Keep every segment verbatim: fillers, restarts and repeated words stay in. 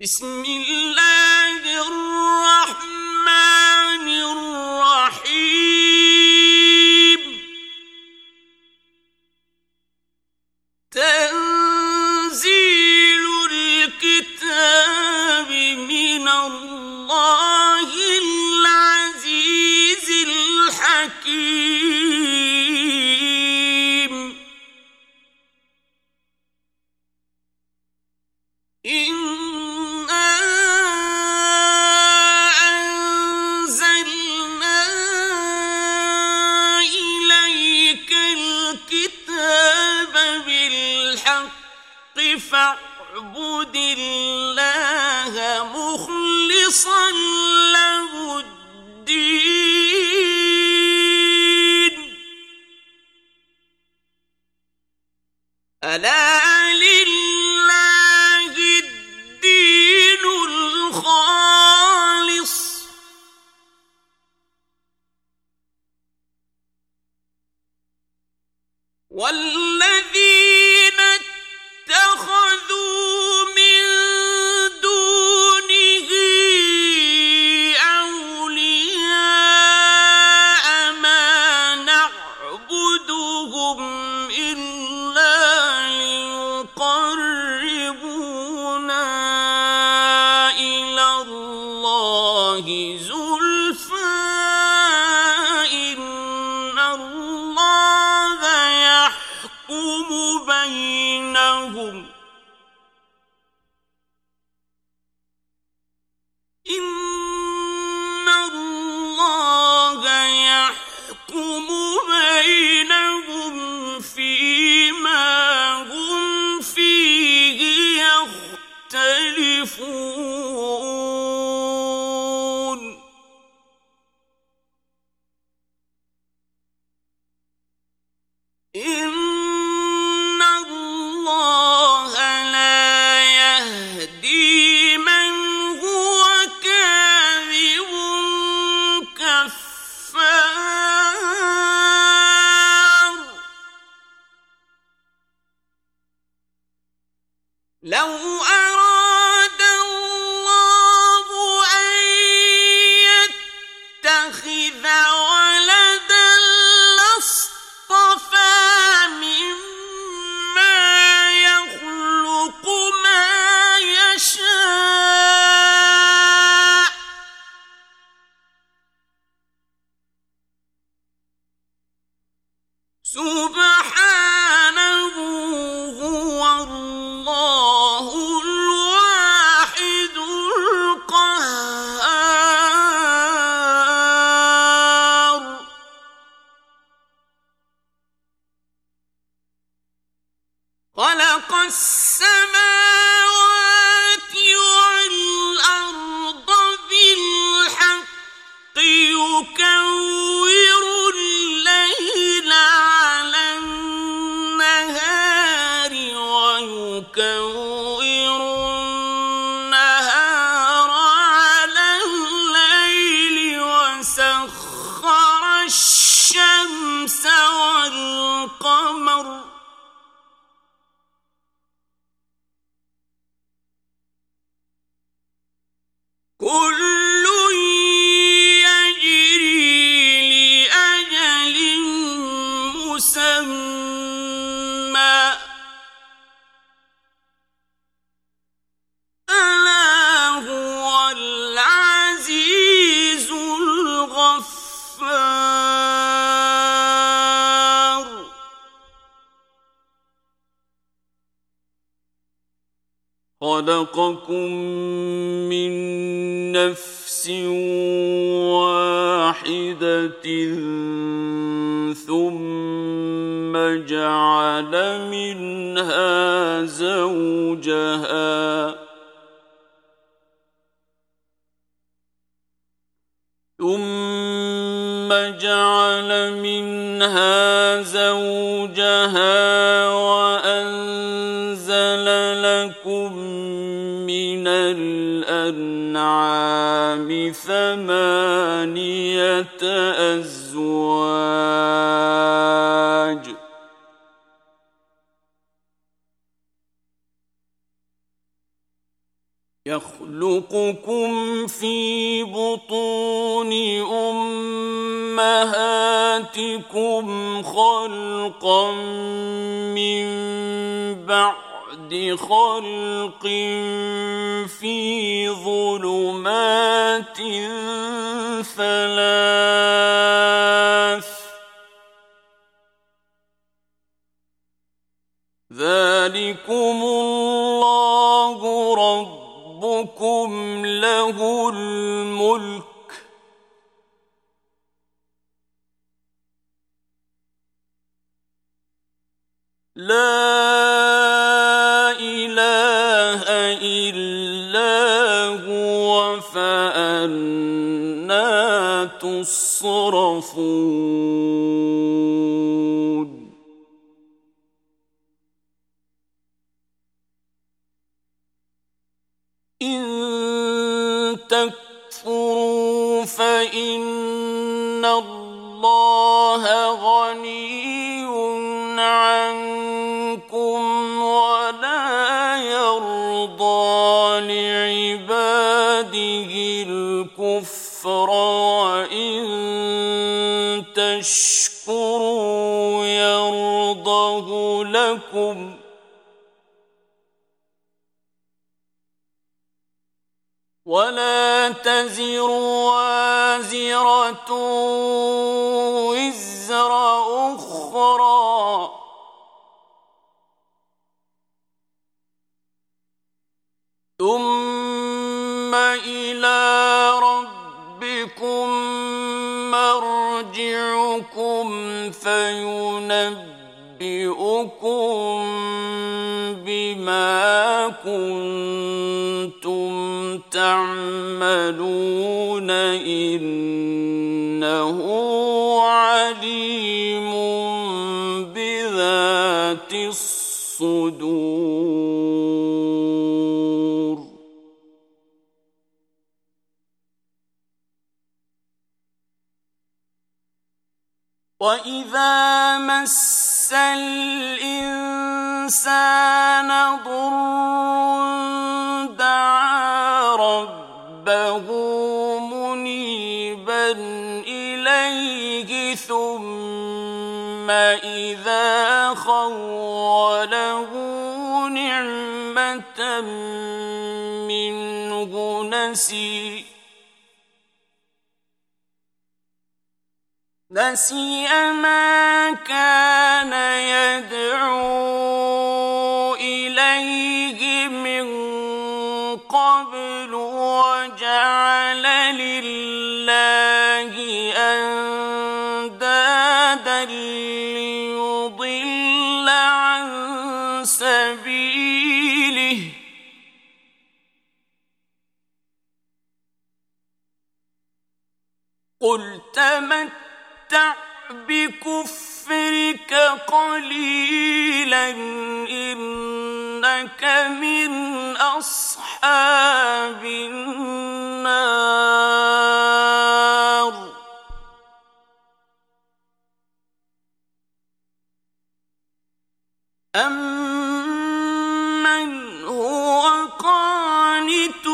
بسم الله الرحمن الرحيم. تنزيل الكتاب من الله العزيز الحكيم. إنا أنزلنا إليك الكتاب بالحق فاعبد الله مخلصا له الدين. ألا لله الدين الخالص والذين اتخذوا من دونه أولياء ما نعبدهم إلا ليقربونا إلى الله زلفى إن الله يحكم بينهم إن الله يحكم بينهم فيما هم فيه يختلفون. إن الله لا يهدي من هو كاذب كفار. لو أراد الله أن يتخذ ولدا لاصطفى مما يخلق ما يشاء سبحانه هو الله الواحد القهار. خلق السماوات والأرض بالحق يكور الليل على النهار ويكور النهار على الليل وسخر الشمس والقمر كل يجري لأجل مسمى ألا هو العزيز الغفار. خلقكم من نفس واحدة ثم جعل منها زوجها ثم جعل منها زوجها وأنزل لكم من الأنعام ثمانية أزواج يخلقكم في بطون أمهاتكم خلقا من بعد خلق في ظلمات ثلاث ذلكم الله ربكم له الملك لا إله إلا هو فأنى تصرفون إن تكفروا فإن الله غني عنكم ولا يرضى لعباده الكفر وإن تشكروا يرضه لكم ولا تزر وازرة وزر أخرى ثم إلى ربكم مرجعكم فينبئكم بما كنتم تعملون إنه عليم بذات الصدور وإذا مس الإنسان ضر دعا ربه منيبا إليه ثم إذا خوله نعمة منه نسي نسي ما كان يدعو إليه من قبل وجعل لله أندادا ليضل عن سبيله قل تمتع بكفرك قليلا إنك من أصحاب النار أمن هو قانت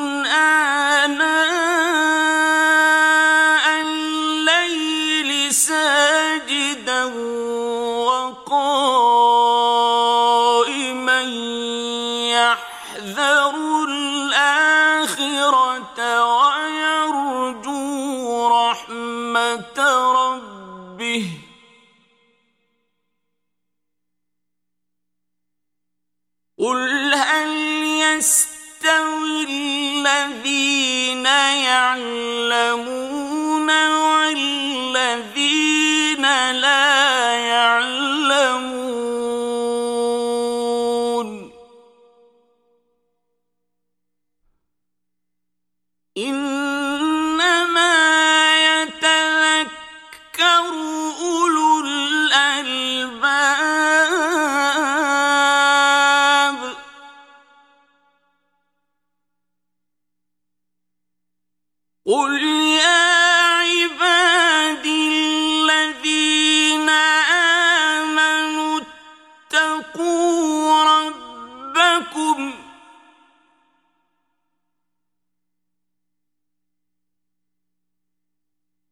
آناء الليل ساجدا وقائما يحذر الآخرة ويرجو رحمة ربه قل هل يستوي الذين يعلمون والذين لا يعلمون إنما يتذكر أولو الألباب قل يا عبادي الذين آمنوا اتقوا ربكم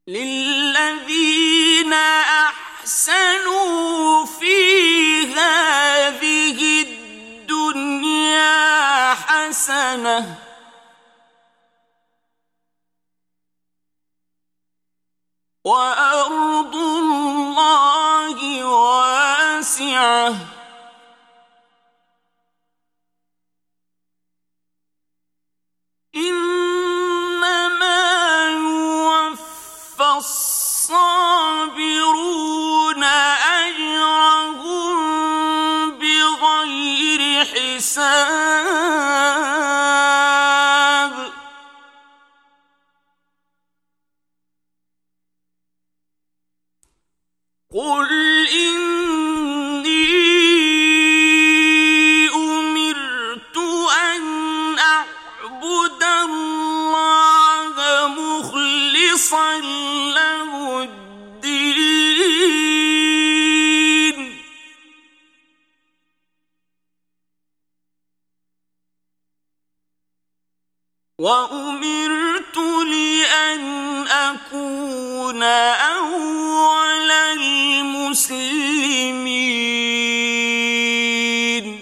للذين أحسنوا في هذه الدنيا حسنة وأرض الله واسعة إنما يوفى الصابرون أجرهم بغير حساب قل إني أمرت أن أعبد الله مخلصا له الدين وأمرت لأن أكون أول المسلمين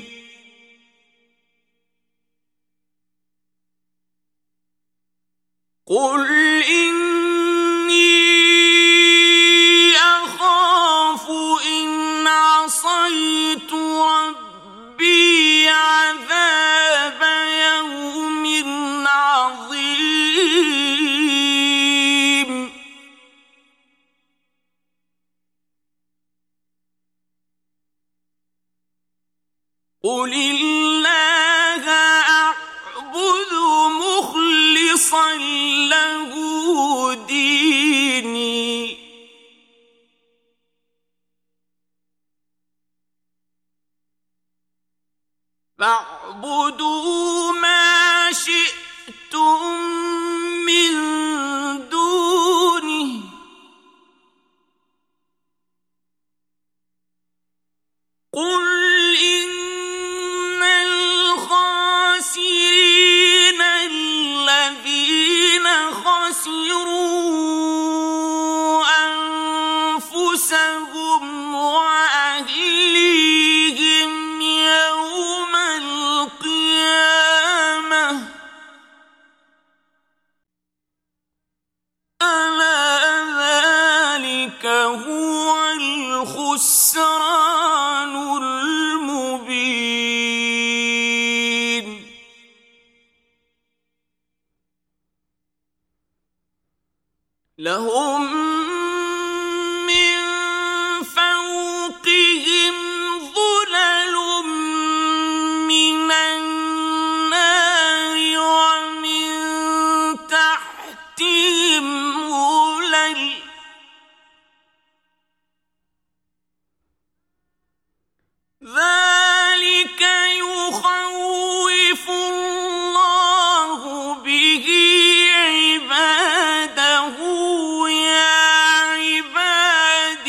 قل إني أخاف إن عصيت ربي عذاب يوم عظيم قل الله أعبد مخلصا له ديني فاعبدوا ما شئتم من دونه قل إن الخاسرين الذين خسروا أنفسهم وأهليهم يوم القيامة ألا ذلك هو الخسران المبين لهم من فوقهم ظلل من النار ومن تحتهم ظلل ذلك يخوف الله به عباده يا عباد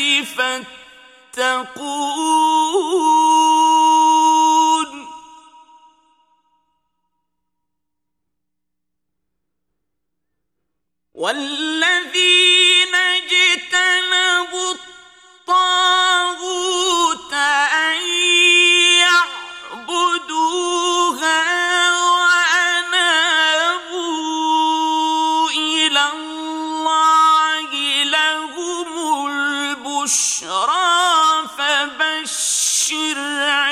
فاتقون والذين اجتنبوا الطاغوت أن يعبدوها وأنابوا إلى الله لهم البشرى فبشر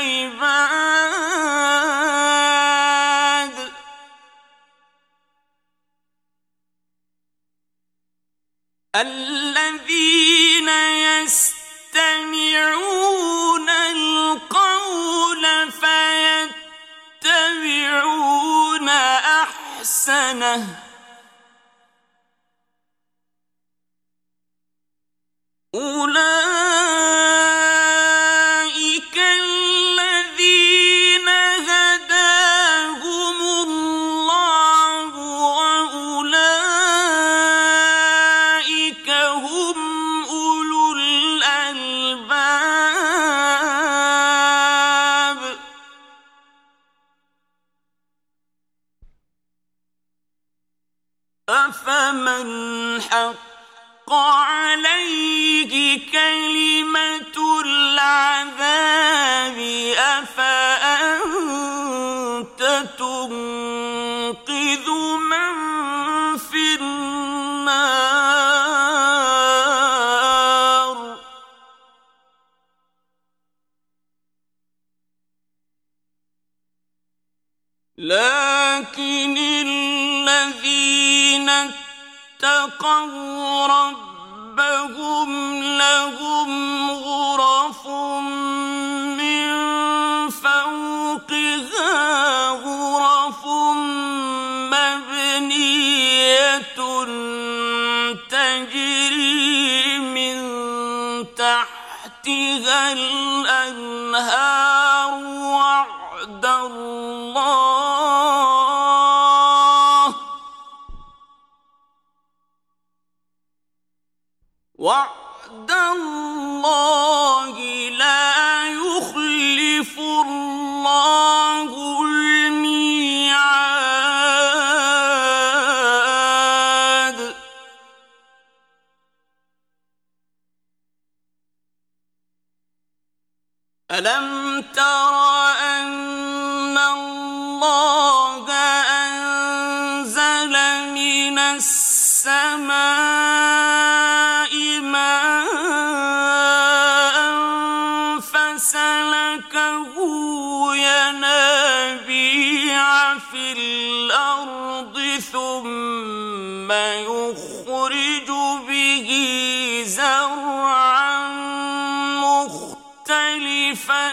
عباد الذين يستمعون القول فيتبعون أحسنه أولئك الذين هداهم الله وأولئك هم أولو الألباب أفمن حق عليه كلمة العذاب أفأنت تنقذ من في النار لكن الذين اتقوا ربهم لهم غرف من فوقها غرف مبنية تجري من تحتها الأنهار وعد الله وعد الله لا يخلف الله الميعاد ألم تر أن الله أنزل من السماء ماء فسلكه ينابيع في الأرض ثم يخرج به زرعا مختلفا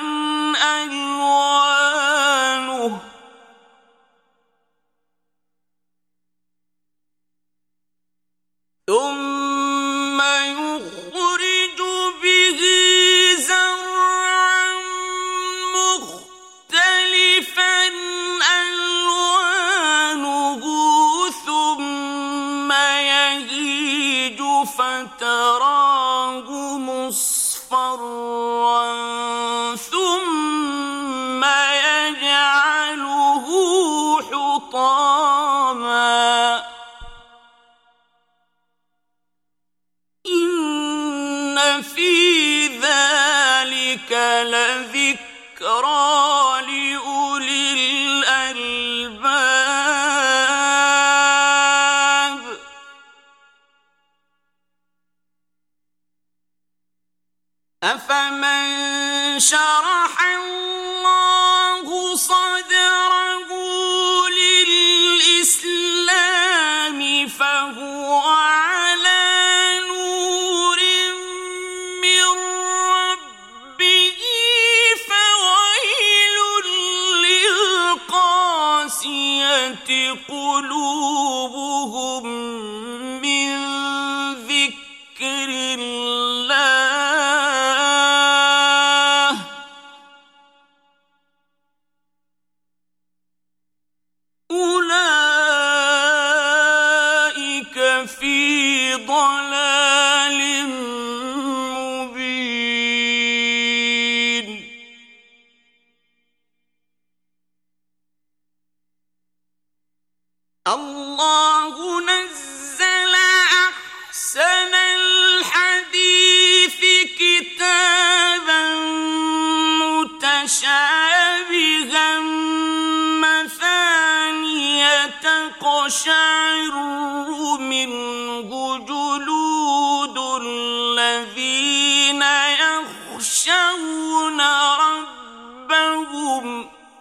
ألوانه ثم يخرج به زرعا مختلفا ألوانه ثم يهيج فتراه مصفرا ثم يجعله حطاما إن في ذلك لذكرى لأولي الألباب أفمن شرح الله صدره للإسلام فهو على نور من ربه فويل للقاسية قلوبهم من ذكر الله أولئك في ضلال مبين الله نزل أحسن الحديث كتابا متشابها مثانية تقشعر منه جلود الذين يخشون ربهم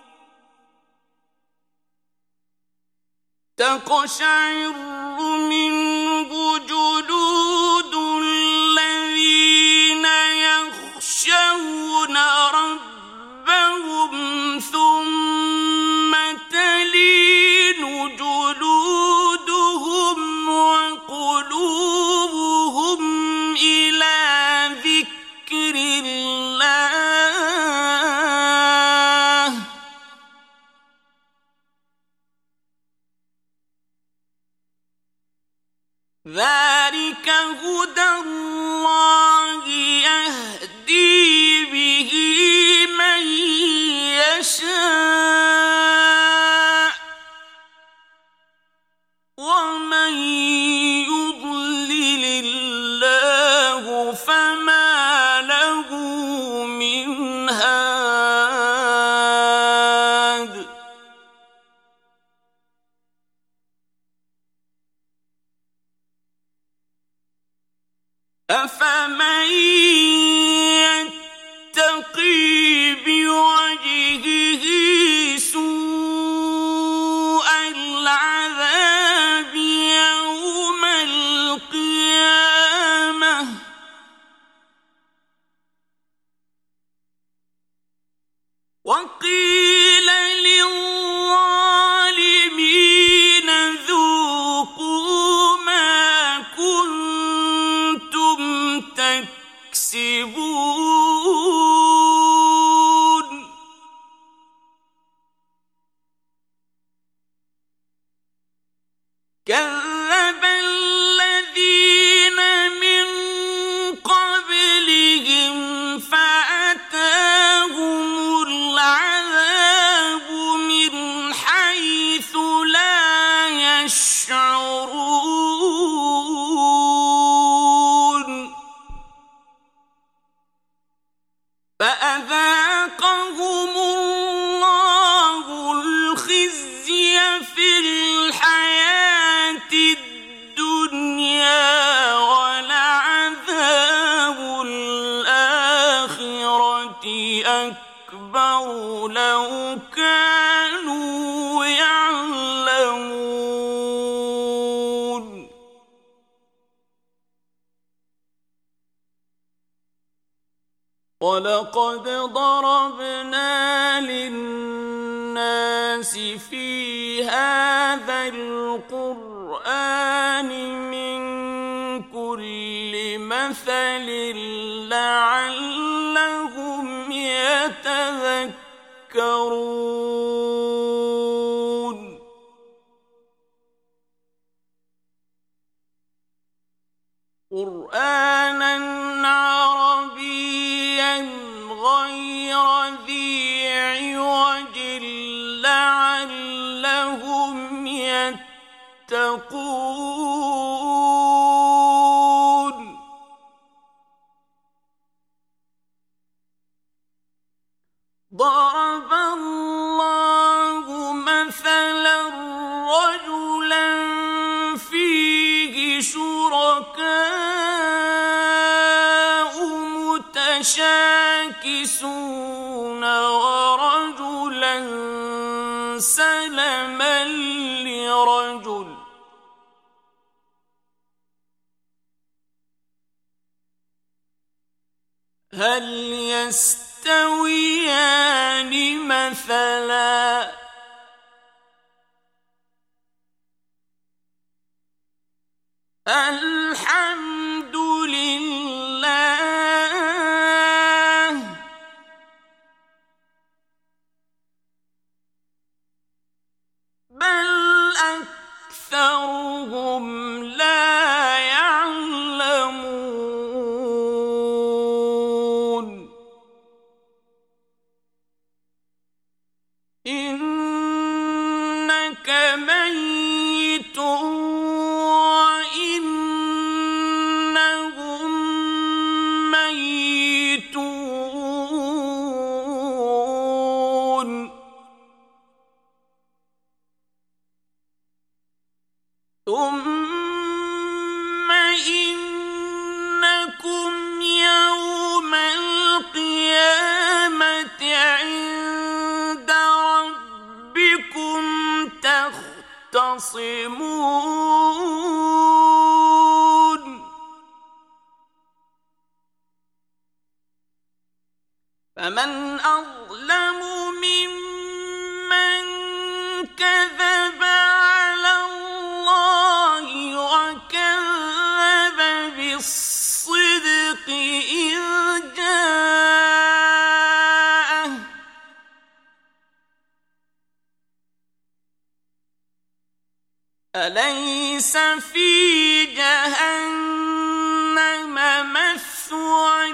تقشعر منه جلود الذين يخشون ربهم ثم تلين جلودهم وقلوبهم إلى ذكر الله ذلك هدى الله يهدي به من يشاء ومن يضلل أفمن يتقي بوجهه سوء العذاب يوم القيامة وقيل للظالمين ذوقوا ما كنتم تكسبون كذب الذين من قبلهم فأتاهم العذاب من حيث لا يشعرون فأذاقهم الله الخزي في الحياة الدنيا ولعذاب الآخرة أكبر لو كانوا يعلمون ولقد ضربنا للناس في هذا القرآن من كل مثل لعلهم يتذكرون قرآناً عربياً غير ذي عوج لعلهم يتقون ضرب الله مثلاً رجلاً فيه شركاء متشاكسون ورجلاً سلماً لرجل هل يستويان مثلاً الحمد لله بل أكثرهم لا يعلمون إنك ميت وإنهم ميتون ثم إنكم يوم القيامة عند ربكم تختصمون فمن أظلم ممن كذب على الله وكذب بالصدق إذ جاءه أليس في جهنم مثوى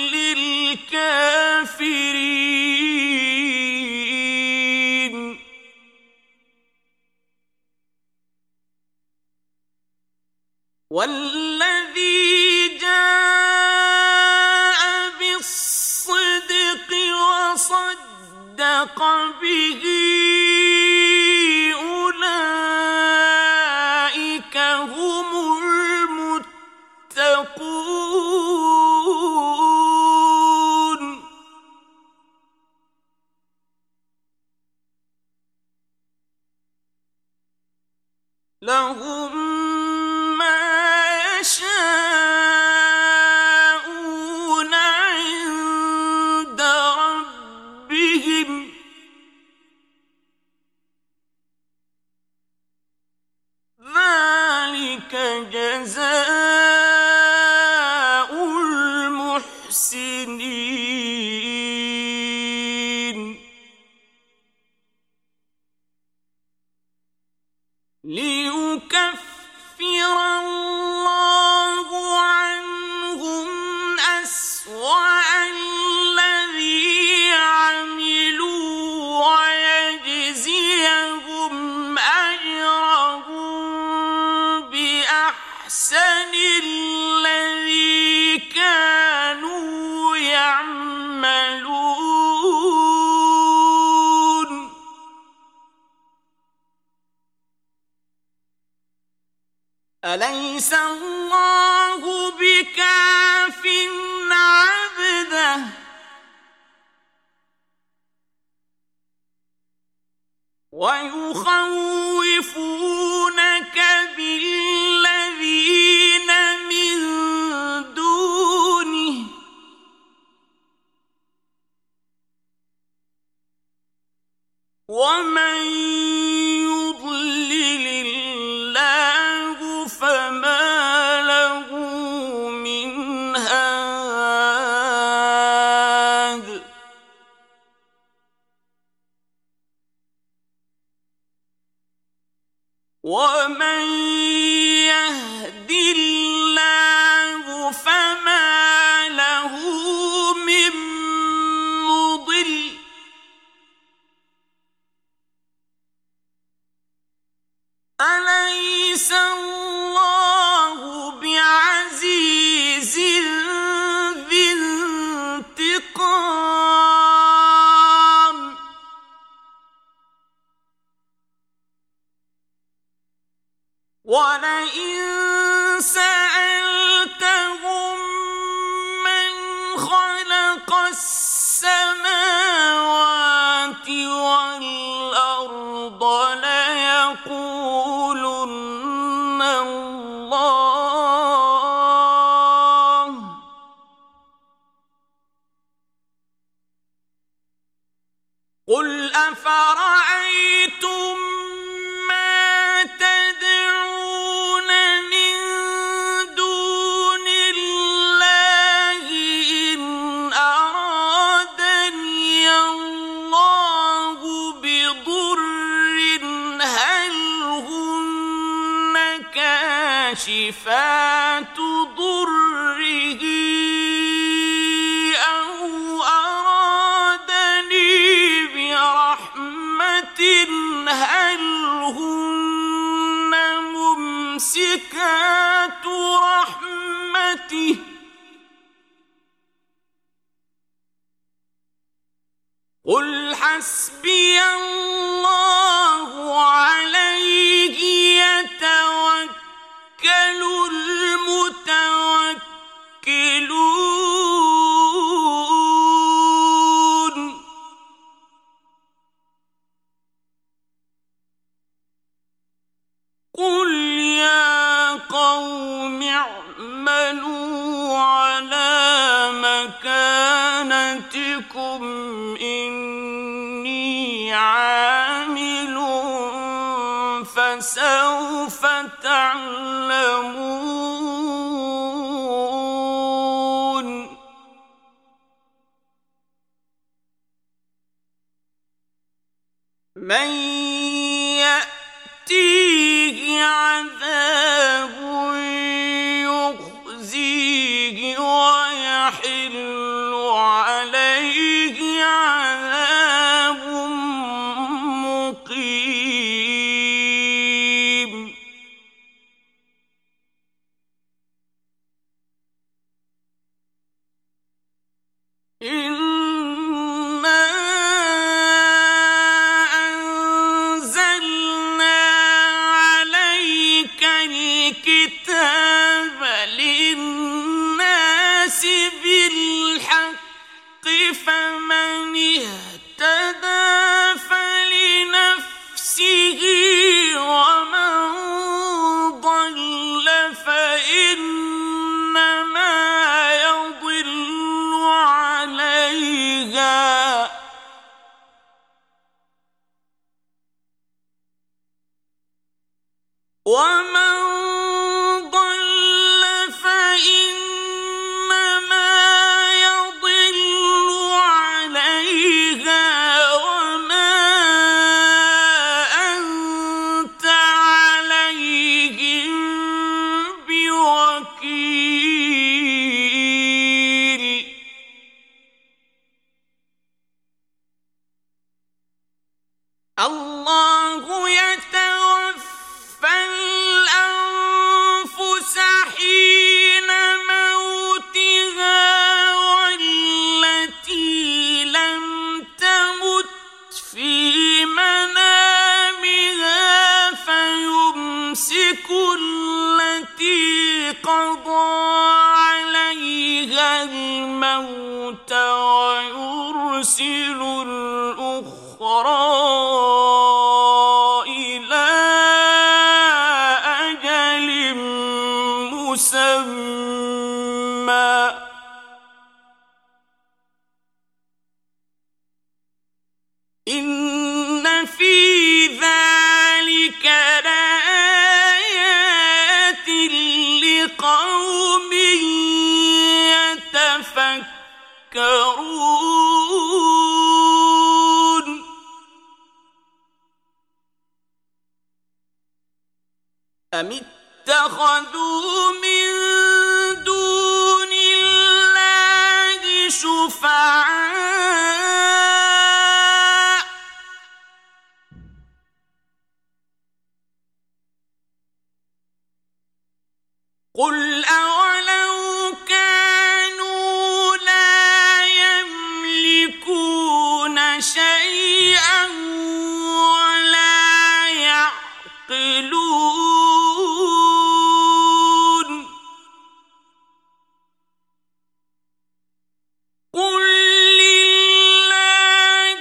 للكافرين والذي جاء بالصدق وصدق به أولئك هم المتقون لهم ما يشاءون عند ربهم ذلك جزاء المحسنين ليكفر الله عنهم أسوأ الذي عملوا ويجزيهم أجرهم بأحسن الذي كانوا يعملون أليس الله بكاف عبده ويخوفونك بالذين من دونه ومن يضلل الله فما له من هاد ومن يهد الله فما له من مضل أليس الله بعزيز ذي انتقام ولئن سألتهم من خلق السماوات والأرض ليقولن الله قل أفرأيتم ما تدعون من دون الله إن أرادني الله بضر هل هن كاشفات ضره أو أرادني برحمة هل هن ممسكات رحمته قل حسبي الله عليه يتوكل المتوكلون قل يا قوم اعملوا على مكانتكم إني عامل فسوف تعلمون من يأتيه عذاب يخزيه ويحل عليه عذاب مقيم إنا أنزلنا عليك الكتاب للناس بالحق فمن اهتدى فلنفسه ومن ومن ضل فإنما يضل عليها وما أنت عليهم بوكيل. الله يتوفى الأنفس حين موتها والتي لم تمت في منامها فيمسك التي قضى عليها الموت ويرسل الأخرى إلى أجل مسمى. إن في ذلك لآيات لقوم يتفكرون. أم اتخذوا من دون الله شفعاء قل أولو كانوا لا يملكون شيئا ولا يعقلون قل لله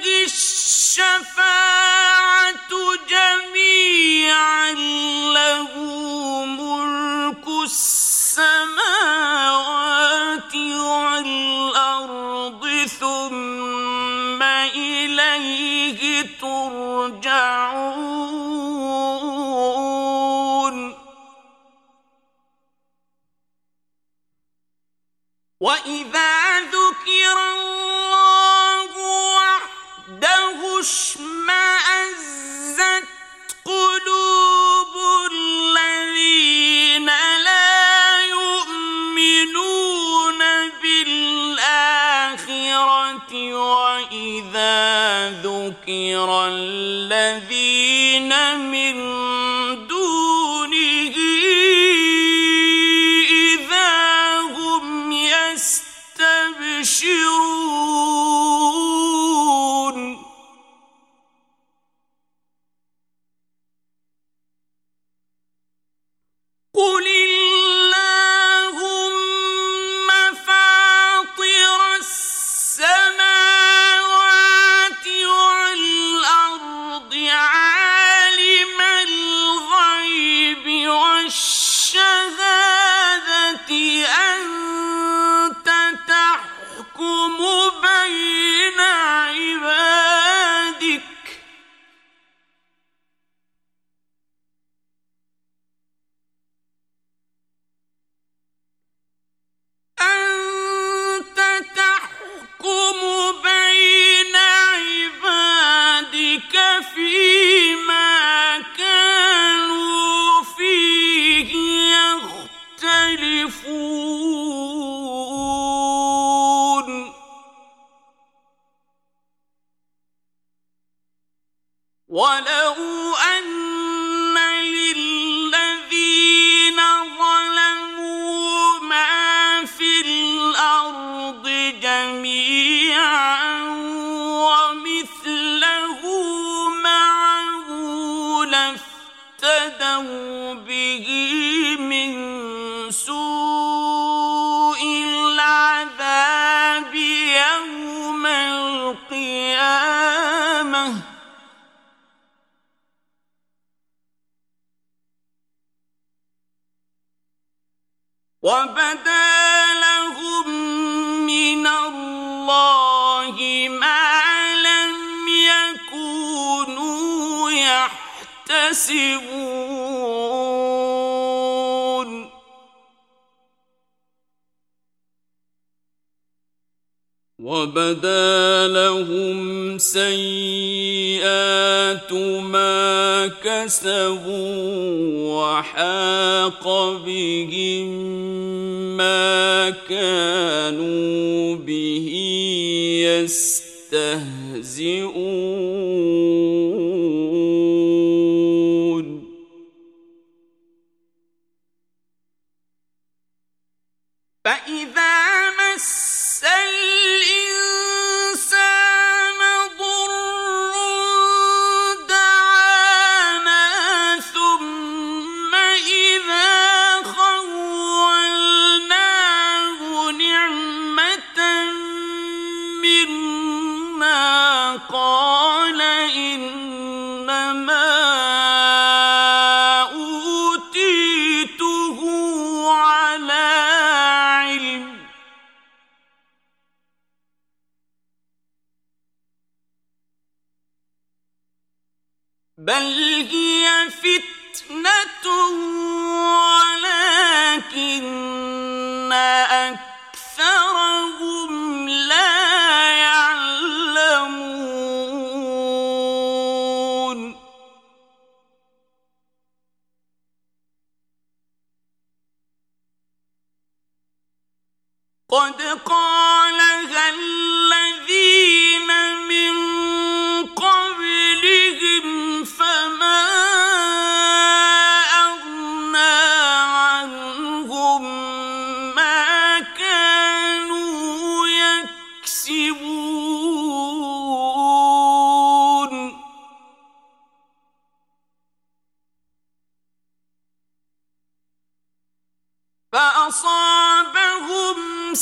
الشفاعة جميعا له ملك السماوات والأرض ثم إليه ترجعون. وإذا ذكر الله وحده اشمأزت قلوب الذين لا يؤمنون بالآخرة وإذا ذكر الذين من دونه إذا هم يستبشرون. قل اللهم فاطر السماوات والأرض عالم الغيب والشهادة أنت تحكم بين عبادك أنت تحكم بين عبادك فيما كانوا فيه يختلفون. ولو أن للذين ظلموا ما في الأرض جميعا ومثله معه لافتدوا به من سوء العذاب يوم القيامة وبدا لهم من الله ما لم يكونوا يحتسبون. وبدا لهم سيئات ما كسبوا وحاق بهم ما كانوا به يستهزئون فإذا مس الإنسان ضر دعانا ثم إذا خولناه نعمة منا قال إنما أوتيته على علم بل هي فتنة ولكن أكثرهم لا يعلمون قد قالها الذين من قبلهم فما أغنى عنهم ما كانوا يكسبون فأصابهم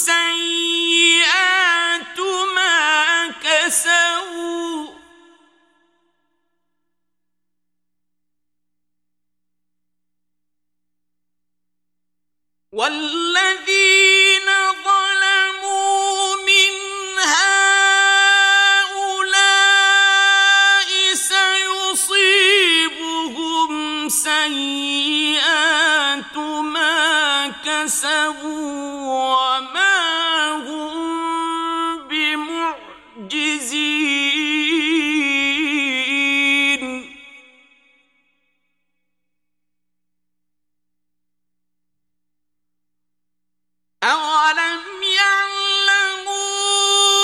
سيئات ما كسبوا والذين ظلموا من هؤلاء سيصيبهم سيئات ما كسبوا وما هم بمعجزين أولم يعلموا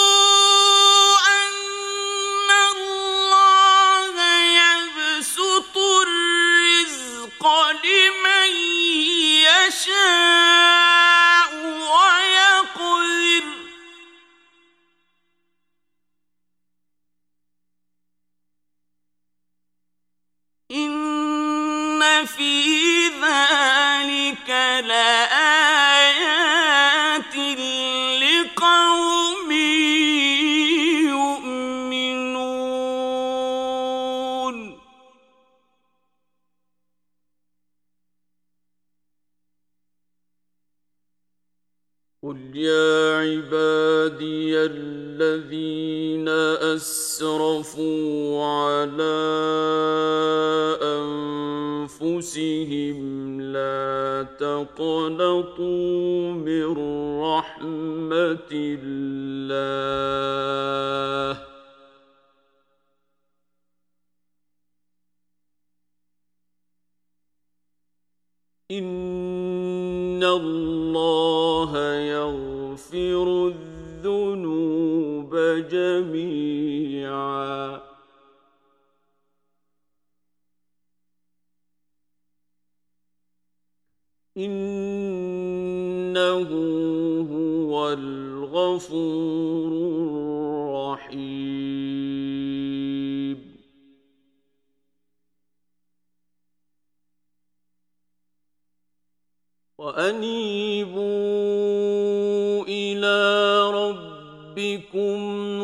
أن الله يبسط الرزق لمن يشاء ويقدر إن في ذلك لآيات لقوم يؤمنون قل يا عبادي الذين أسرفوا على أنفسهم لا تقنطوا من رحمة الله إن الله يغفر الذنوب جميعا إنه هو الغفور الرحيم وأنيبوا إلى ربكم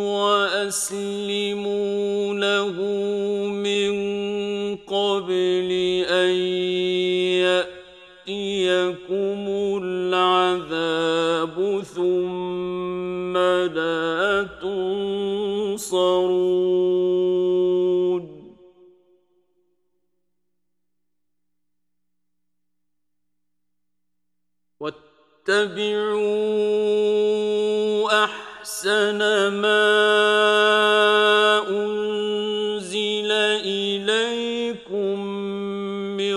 وأسلموا له من قبل أن يأتيكم العذاب ثم لا تنصرون واتبعوا أحسن أحسن ما أنزل إليكم من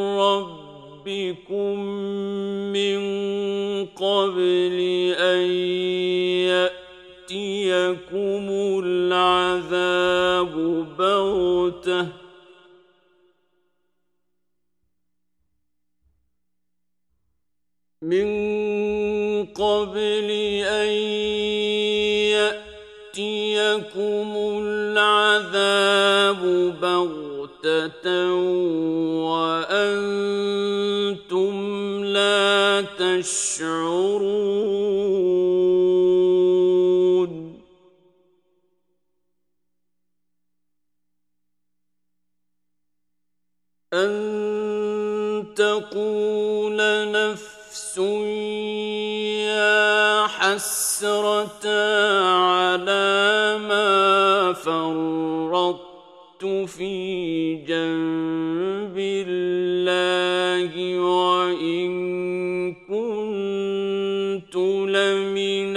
ربكم من قبل أن يأتيكم العذاب بغتة من قبل أن يأتيكم العذاب بغتة وأنتم لا تشعرون أن تقول نفس يا حسرة على ما فرطت في جنب الله وإن كنت لمن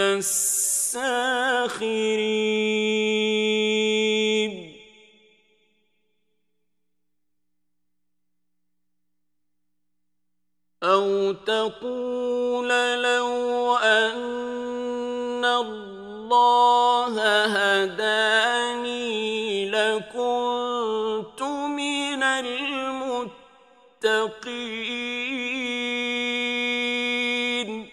الساخرين أو تقول لو أن الله هداني لكنت من المتقين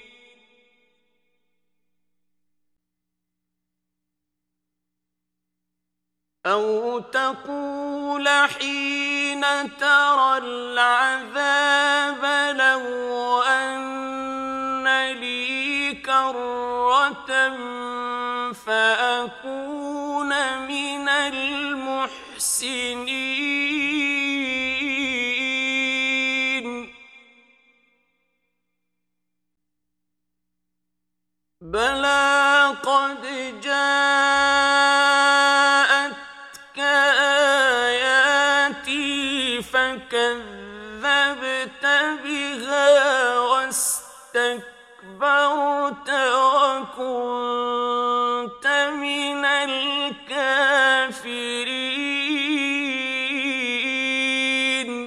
أو تقول حين ترى العذاب لو أن لي كرة فأكون من المحسنين بلى قد جاءتك آياتي فكذبت بها واستكبرت وكنت من الكافرين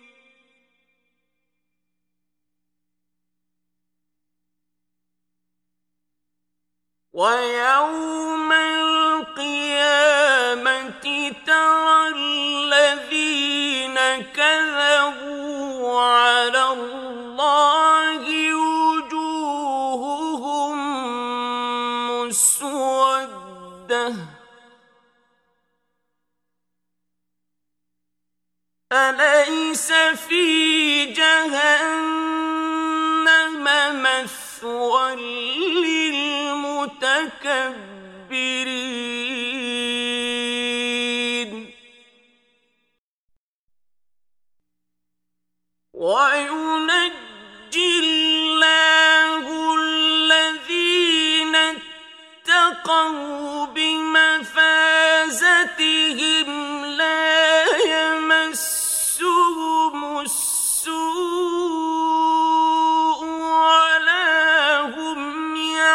ويوم القيامة ترى الذين كذبوا على الله وجوههم مسودة أليس في جهنم مثوى للمتكبرين وينجي الله الذين اتقوا بمفازتهم لا يمسهم السوء ولا هم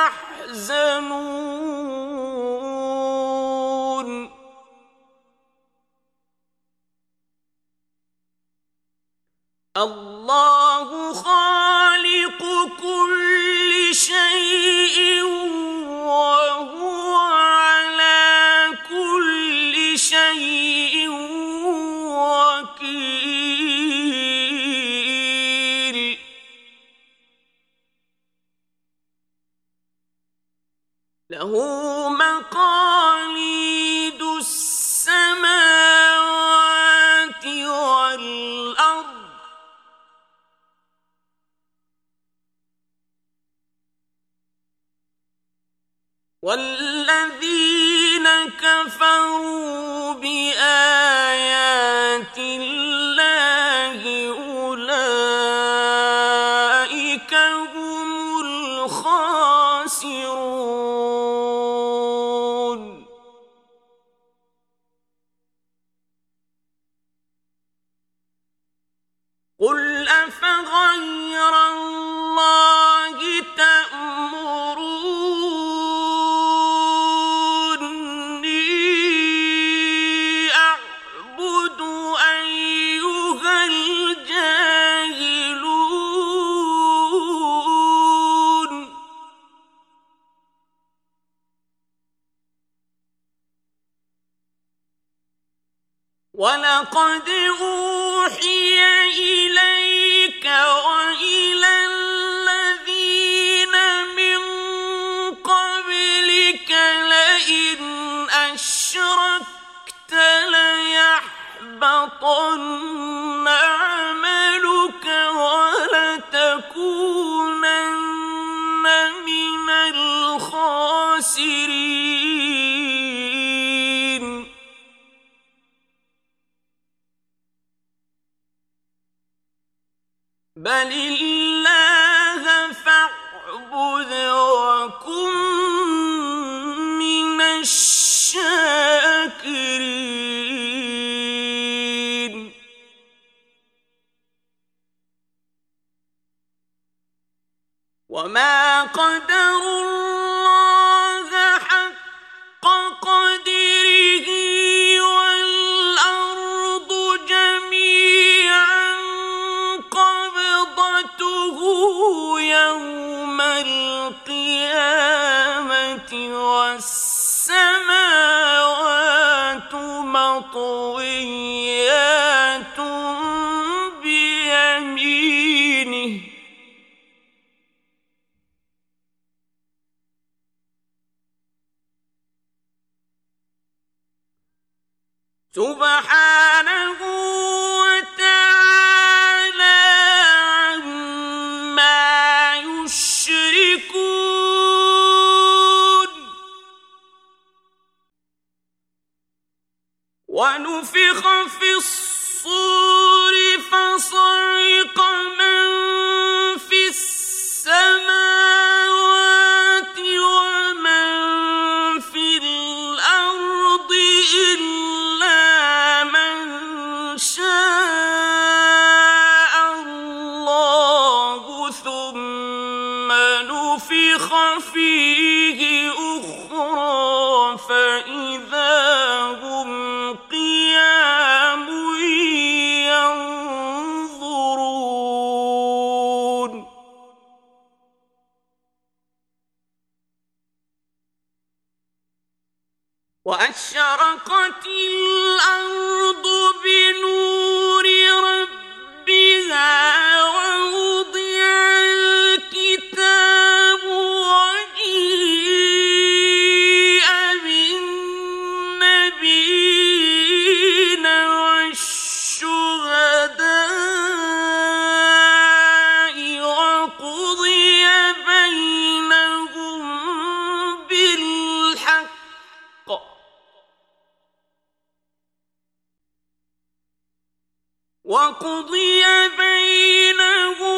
يحزنون الله خالق كل شيء وهو على كل شيء وكيل له مقاليد السماوات والأرض والذين كفروا بآيات الله أولئك هم الخاسرون قل أفغير الله تأمرون قد أوحي إليك وإلى الذين من قبلك لئن أشركت ليحبطن عملك ولتكونن من الخاسرين بل الله فاعبد وكن من الشاكرين وما قدروا الله حق قدره والأرض جميعا قبضته يوم القيامة والسماوات مطويات بيمينه سبحانه وتعالى عما يشركون ونفخ في الصور فصعق من في السماوات ومن في الأرض إلا من شاء الله ثم نفخ فيه أخرى فإذا هم قيام ينظرون وأشرقت الأرض بنور ربها ووضع الكتاب وجيء بالنبيين والشهداء وقضي بينهم بالحق وقضي بينهم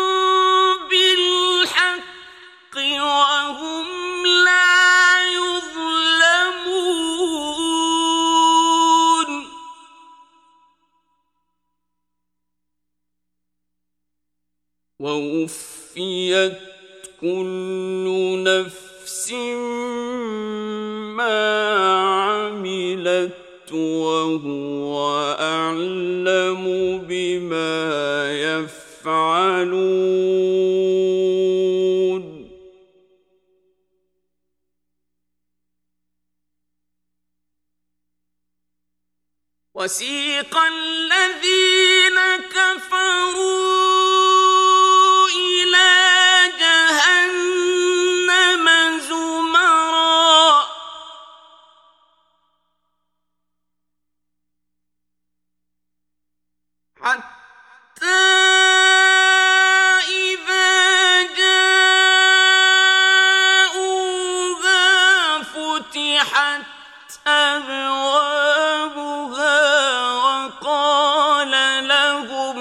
بالحق وهم لا يظلمون ووفيت كل نفس ما عملت وهو أعلم بما يفعلون وسيق الذين كفروا إلى جهنم زمرا حتى إذا جاءوها فتحت أبوابها وقال لهم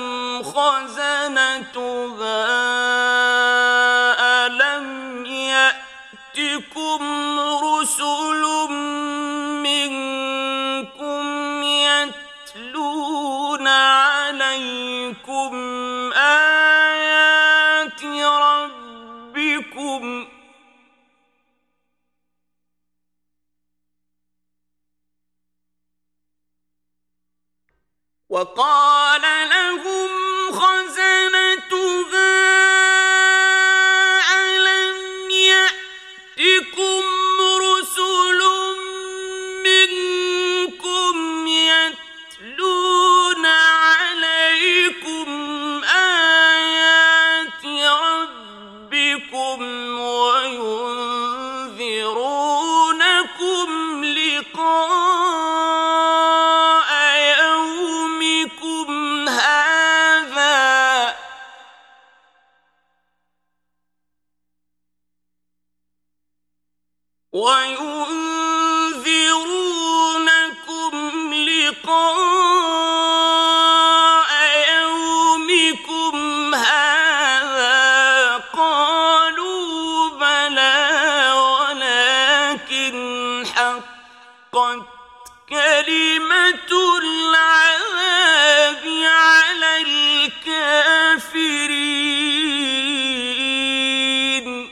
خزنتها ألم يأتكم رسل منكم يتلون عليكم آيات ربكم وقال لهم خزنتها ألم يأتكم رسل منكم يتلون وينذرونكم لقاء يومكم هذا قالوا بلى ولكن حقت كلمة العذاب على الكافرين.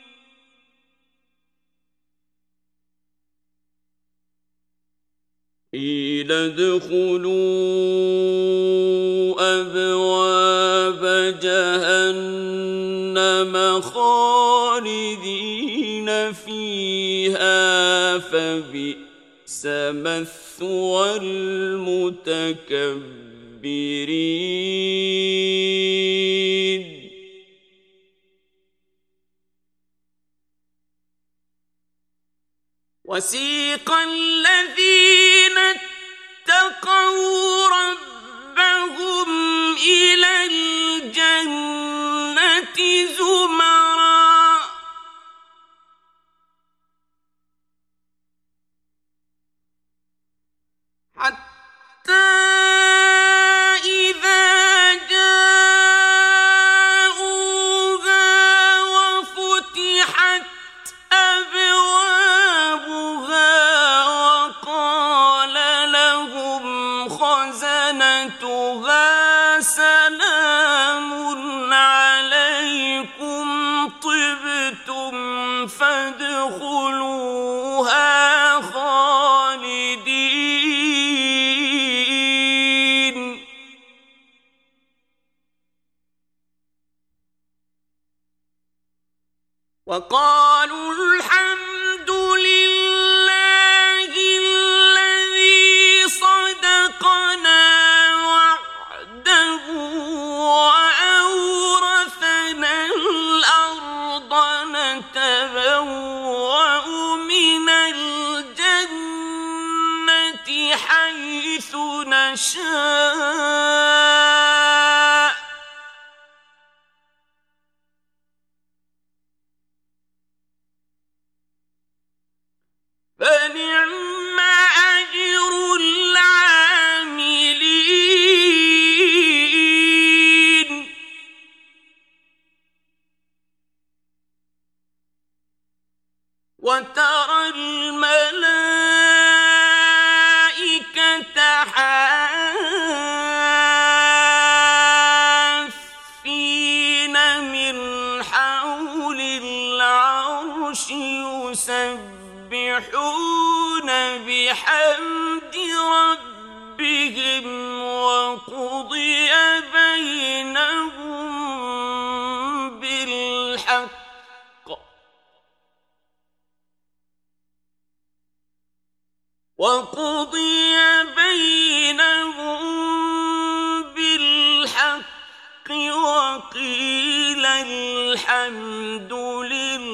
قيل ادخلوا أبواب جهنم خالدين فيها فبئس مثوى المتكبرين. وسيق الذين اتقوا ربهم إلى الجنة زمرا حتى إذا جاءوها وفتحت أبوابها وقال لهم خزنتها سلام عليكم طبتم فادخلوها خالدين. وقالوا الحمد لله الذي صدقنا وعده وأورثنا الأرض نتبوأ من الجنة حيث نشاء فنعم أجر العاملين. وترى الملائكة حافين من حول العرش يسبحون بحمد ربهم وقضي بينهم بالحق وقضي بينهم بالحق وقيل الحمد لله